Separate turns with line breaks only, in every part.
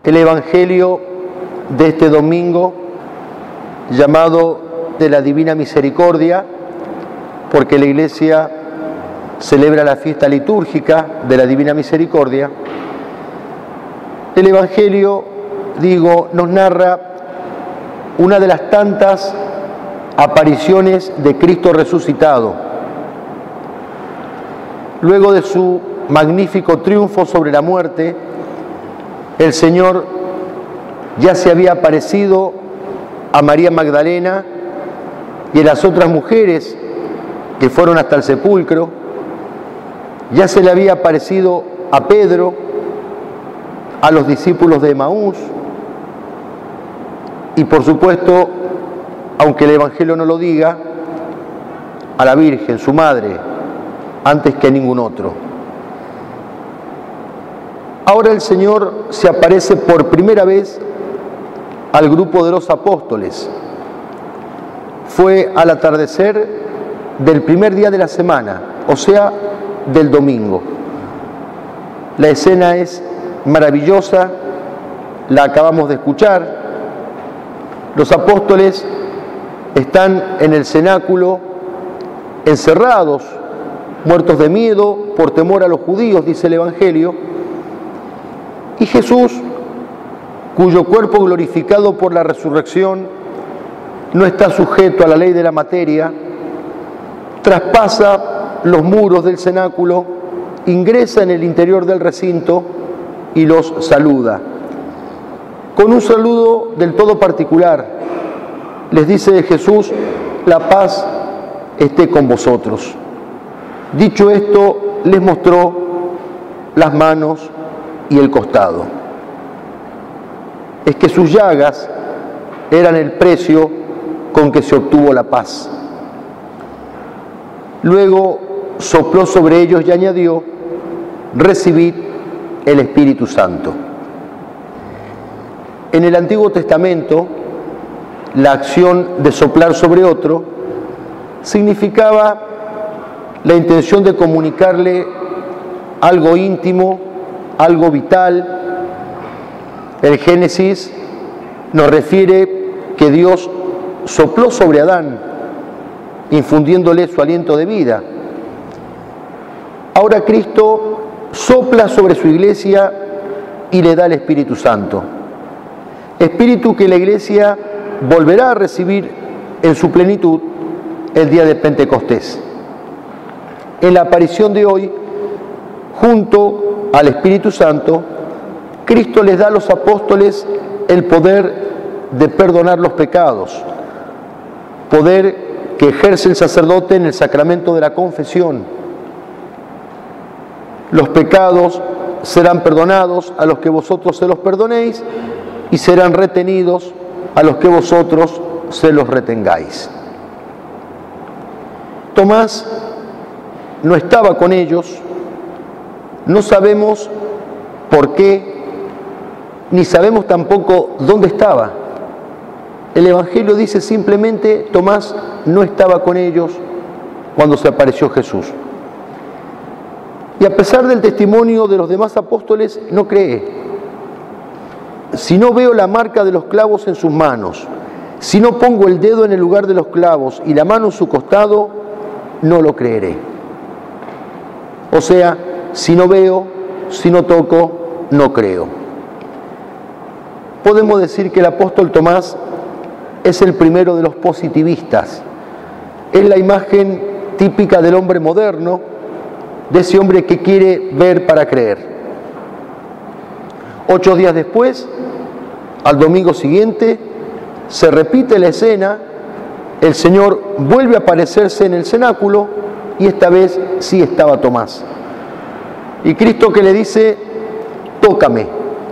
El Evangelio de este domingo, llamado de la Divina Misericordia, porque la Iglesia celebra la fiesta litúrgica de la Divina Misericordia. El Evangelio, nos narra una de las tantas apariciones de Cristo resucitado. Luego de su magnífico triunfo sobre la muerte, el Señor ya se había aparecido a María Magdalena y a las otras mujeres que fueron hasta el sepulcro. Ya se le había aparecido a Pedro, a los discípulos de Emaús y, por supuesto, aunque el Evangelio no lo diga, a la Virgen, su madre, antes que a ningún otro. Ahora el Señor se aparece por primera vez al grupo de los apóstoles. Fue al atardecer del primer día de la semana, o sea, del domingo. La escena es maravillosa, la acabamos de escuchar. Los apóstoles están en el cenáculo, encerrados, muertos de miedo por temor a los judíos, dice el Evangelio. Y Jesús, cuyo cuerpo glorificado por la resurrección no está sujeto a la ley de la materia, traspasa los muros del cenáculo, ingresa en el interior del recinto y los saluda. Con un saludo del todo particular, les dice Jesús: la paz esté con vosotros. Dicho esto, les mostró las manos y el costado. Es que sus llagas eran el precio con que se obtuvo la paz. Luego sopló sobre ellos y añadió: recibid el Espíritu Santo. En el Antiguo Testamento, la acción de soplar sobre otro significaba la intención de comunicarle algo íntimo, algo vital. El Génesis nos refiere que Dios sopló sobre Adán, infundiéndole su aliento de vida. Ahora Cristo sopla sobre su iglesia y le da el Espíritu Santo. Espíritu que la iglesia volverá a recibir en su plenitud el día de Pentecostés. En la aparición de hoy, junto al Espíritu Santo, Cristo les da a los apóstoles el poder de perdonar los pecados, poder que ejerce el sacerdote en el sacramento de la confesión. Los pecados serán perdonados a los que vosotros se los perdonéis y serán retenidos a los que vosotros se los retengáis. Tomás no estaba con ellos, no sabemos por qué, ni sabemos tampoco dónde estaba. El Evangelio dice simplemente: Tomás no estaba con ellos cuando se apareció Jesús. Y a pesar del testimonio de los demás apóstoles, no cree. Si no veo la marca de los clavos en sus manos, si no pongo el dedo en el lugar de los clavos y la mano en su costado, no lo creeré. O sea, si no veo, si no toco, no creo. Podemos decir que el apóstol Tomás es el primero de los positivistas. Es la imagen típica del hombre moderno, de ese hombre que quiere ver para creer. 8 días después, al domingo siguiente, se repite la escena. El Señor vuelve a aparecerse en el cenáculo y esta vez sí estaba Tomás. Y Cristo que le dice: tócame.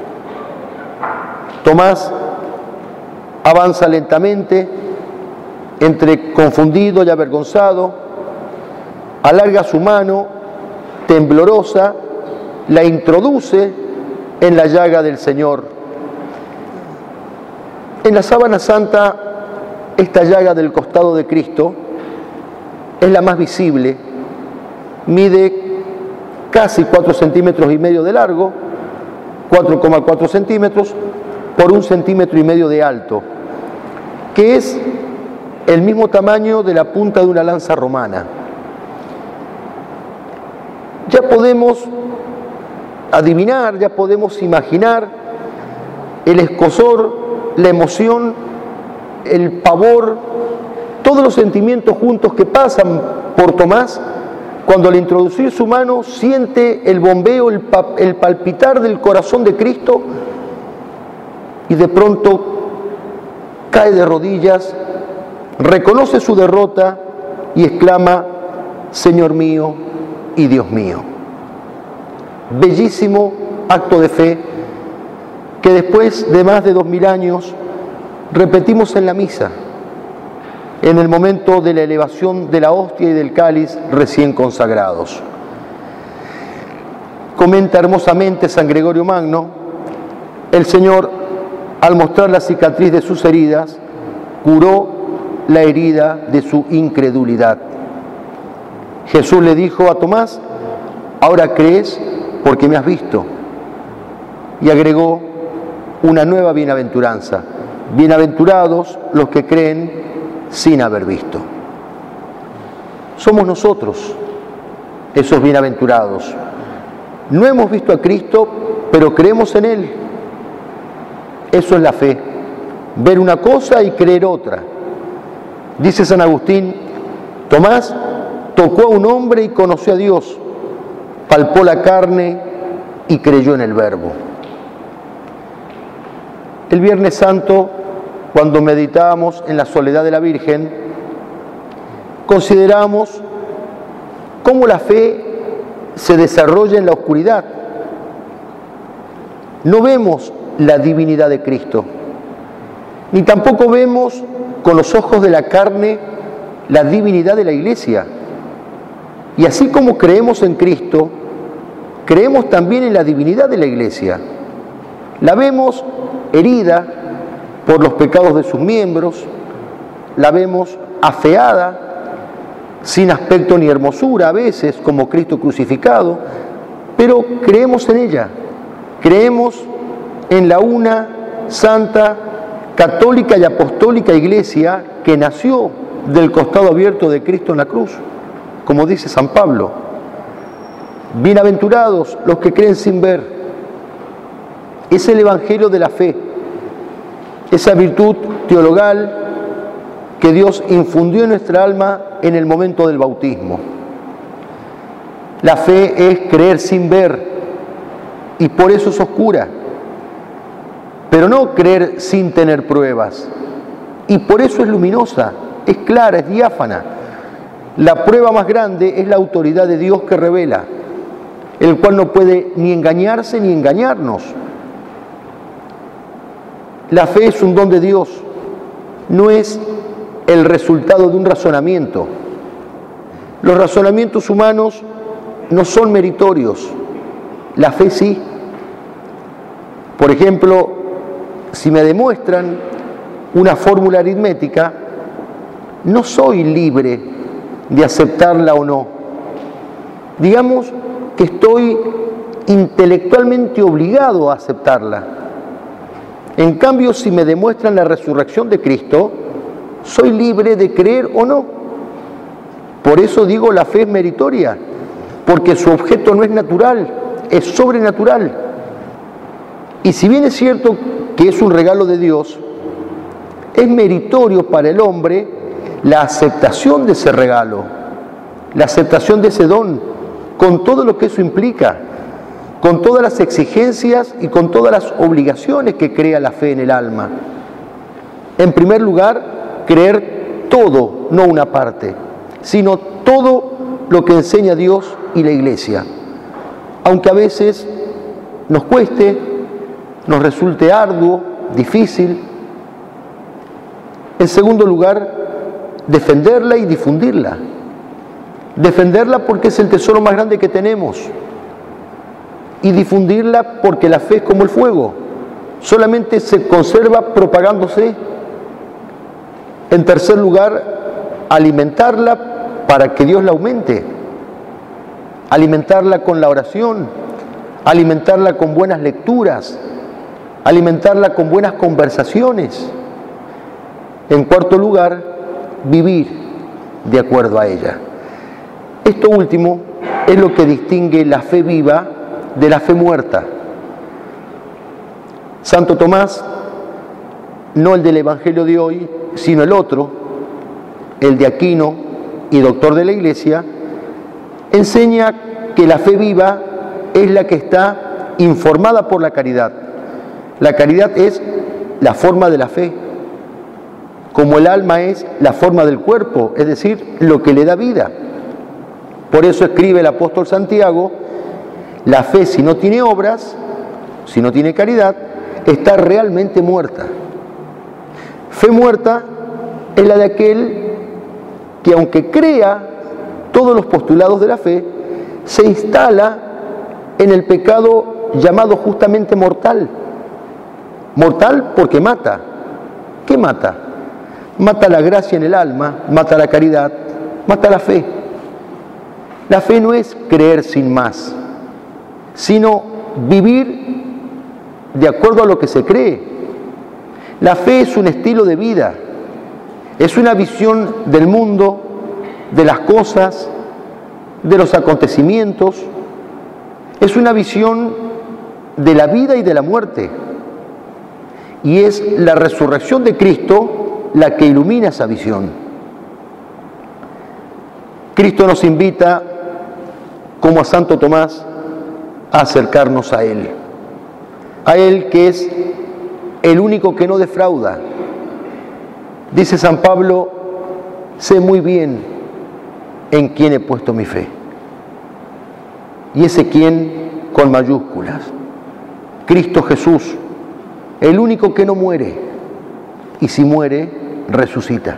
Tomás avanza lentamente, entre confundido y avergonzado, alarga su mano temblorosa, la introduce en la llaga del Señor. En la sábana santa, esta llaga del costado de Cristo es la más visible, mide casi 4,5 centímetros de largo 4,4 centímetros por 1,5 centímetros de alto, que es el mismo tamaño de la punta de una lanza romana. Ya podemos adivinar, ya podemos imaginar el escozor, la emoción, el pavor, todos los sentimientos juntos que pasan por Tomás cuando al introducir su mano siente el bombeo, el palpitar del corazón de Cristo y de pronto cae de rodillas, reconoce su derrota y exclama: Señor mío y Dios mío. Bellísimo acto de fe que después de más de 2000 años repetimos en la misa, en el momento de la elevación de la hostia y del cáliz recién consagrados. Comenta hermosamente San Gregorio Magno: el Señor, al mostrar la cicatriz de sus heridas, curó la herida de su incredulidad. Jesús le dijo a Tomás: ahora crees porque me has visto. Y agregó una nueva bienaventuranza: bienaventurados los que creen sin haber visto. Somos nosotros esos bienaventurados. No hemos visto a Cristo, pero creemos en Él. Eso es la fe, ver una cosa y creer otra. Dice San Agustín: Tomás tocó a un hombre y conoció a Dios, palpó la carne y creyó en el Verbo. El Viernes Santo, cuando meditábamos en la soledad de la Virgen, consideramos cómo la fe se desarrolla en la oscuridad. No vemos la divinidad de Cristo, ni tampoco vemos con los ojos de la carne la divinidad de la Iglesia. Y así como creemos en Cristo, creemos también en la divinidad de la Iglesia. La vemos herida por los pecados de sus miembros, la vemos afeada, sin aspecto ni hermosura a veces, como Cristo crucificado, pero creemos en ella, creemos en la una, santa, católica y apostólica Iglesia que nació del costado abierto de Cristo en la cruz, como dice San Pablo. Bienaventurados los que creen sin ver. Es el Evangelio de la fe, esa virtud teologal que Dios infundió en nuestra alma en el momento del bautismo. La fe es creer sin ver y por eso es oscura, pero no creer sin tener pruebas, y por eso es luminosa, es clara, es diáfana. La prueba más grande es la autoridad de Dios que revela, el cual no puede ni engañarse ni engañarnos. La fe es un don de Dios, no es el resultado de un razonamiento. Los razonamientos humanos no son meritorios, la fe sí. Por ejemplo, si me demuestran una fórmula aritmética, no soy libre de aceptarla o no. Digamos que estoy intelectualmente obligado a aceptarla. En cambio, si me demuestran la resurrección de Cristo, soy libre de creer o no. Por eso digo, la fe es meritoria, porque su objeto no es natural, es sobrenatural. Y si bien es cierto que es un regalo de Dios, es meritorio para el hombre la aceptación de ese regalo, la aceptación de ese don, con todo lo que eso implica, con todas las exigencias y con todas las obligaciones que crea la fe en el alma. En primer lugar, creer todo, no una parte, sino todo lo que enseña Dios y la Iglesia, aunque a veces nos cueste, nos resulte arduo, difícil. En segundo lugar, defenderla y difundirla. Defenderla porque es el tesoro más grande que tenemos, y difundirla porque la fe es como el fuego, solamente se conserva propagándose. En tercer lugar, alimentarla para que Dios la aumente, alimentarla con la oración, alimentarla con buenas lecturas, alimentarla con buenas conversaciones. En cuarto lugar, vivir de acuerdo a ella. Esto último es lo que distingue la fe viva de la fe muerta. Santo Tomás, no el del Evangelio de hoy, sino el otro, el de Aquino y doctor de la Iglesia, enseña que la fe viva es la que está informada por la caridad. La caridad es la forma de la fe, como el alma es la forma del cuerpo, es decir, lo que le da vida. Por eso escribe el apóstol Santiago, la fe si no tiene obras, si no tiene caridad, está realmente muerta. Fe muerta es la de aquel que, aunque crea todos los postulados de la fe, se instala en el pecado llamado justamente mortal. Mortal porque mata. ¿Qué mata? Mata la gracia en el alma, mata la caridad, mata la fe. La fe no es creer sin más, sino vivir de acuerdo a lo que se cree. La fe es un estilo de vida, es una visión del mundo, de las cosas, de los acontecimientos, es una visión de la vida y de la muerte. Y es la resurrección de Cristo la que ilumina esa visión. Cristo nos invita, como a Santo Tomás, a acercarnos a Él que es el único que no defrauda. Dice San Pablo, sé muy bien en quién he puesto mi fe. Y ese quién con mayúsculas, Cristo Jesús, el único que no muere, y si muere, resucita.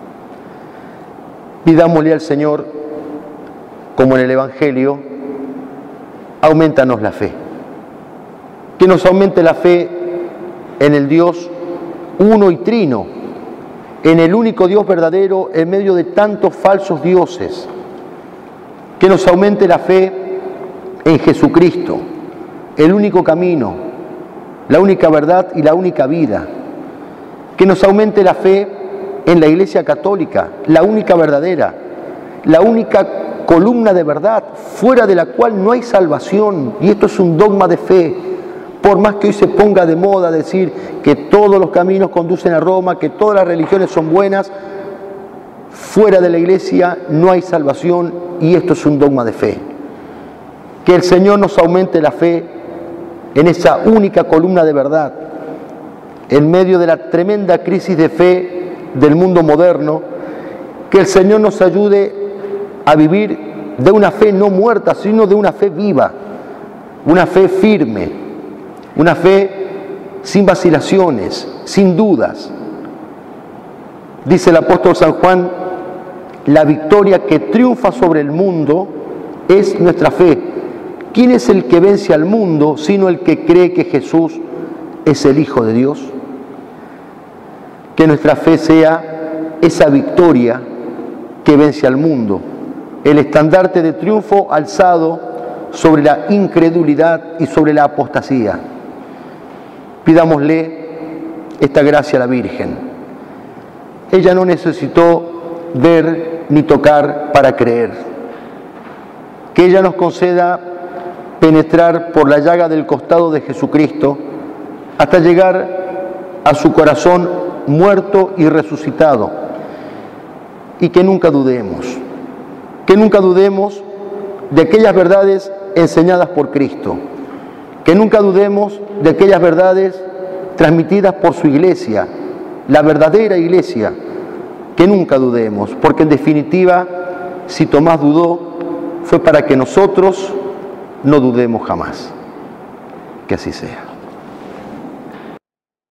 Pidámosle al Señor, como en el Evangelio, aumentanos la fe. Que nos aumente la fe en el Dios uno y trino, en el único Dios verdadero en medio de tantos falsos dioses. Que nos aumente la fe en Jesucristo, el único camino, la única verdad y la única vida. Que nos aumente la fe en la Iglesia Católica, la única verdadera, la única columna de verdad, fuera de la cual no hay salvación. Y esto es un dogma de fe. Por más que hoy se ponga de moda decir que todos los caminos conducen a Roma, que todas las religiones son buenas, fuera de la Iglesia no hay salvación y esto es un dogma de fe. Que el Señor nos aumente la fe en esa única columna de verdad, en medio de la tremenda crisis de fe del mundo moderno, que el Señor nos ayude a vivir de una fe no muerta, sino de una fe viva, una fe firme, una fe sin vacilaciones, sin dudas. Dice el apóstol San Juan, la victoria que triunfa sobre el mundo es nuestra fe. ¿Quién es el que vence al mundo sino el que cree que Jesús es el Hijo de Dios? Que nuestra fe sea esa victoria que vence al mundo, el estandarte de triunfo alzado sobre la incredulidad y sobre la apostasía. Pidámosle esta gracia a la Virgen. Ella no necesitó ver ni tocar para creer. Que ella nos conceda penetrar por la llaga del costado de Jesucristo hasta llegar a su corazón muerto y resucitado. Y que nunca dudemos de aquellas verdades enseñadas por Cristo. Que nunca dudemos de aquellas verdades transmitidas por su Iglesia, la verdadera Iglesia. Que nunca dudemos, porque en definitiva, si Tomás dudó, fue para que nosotros no dudemos jamás. Que así sea.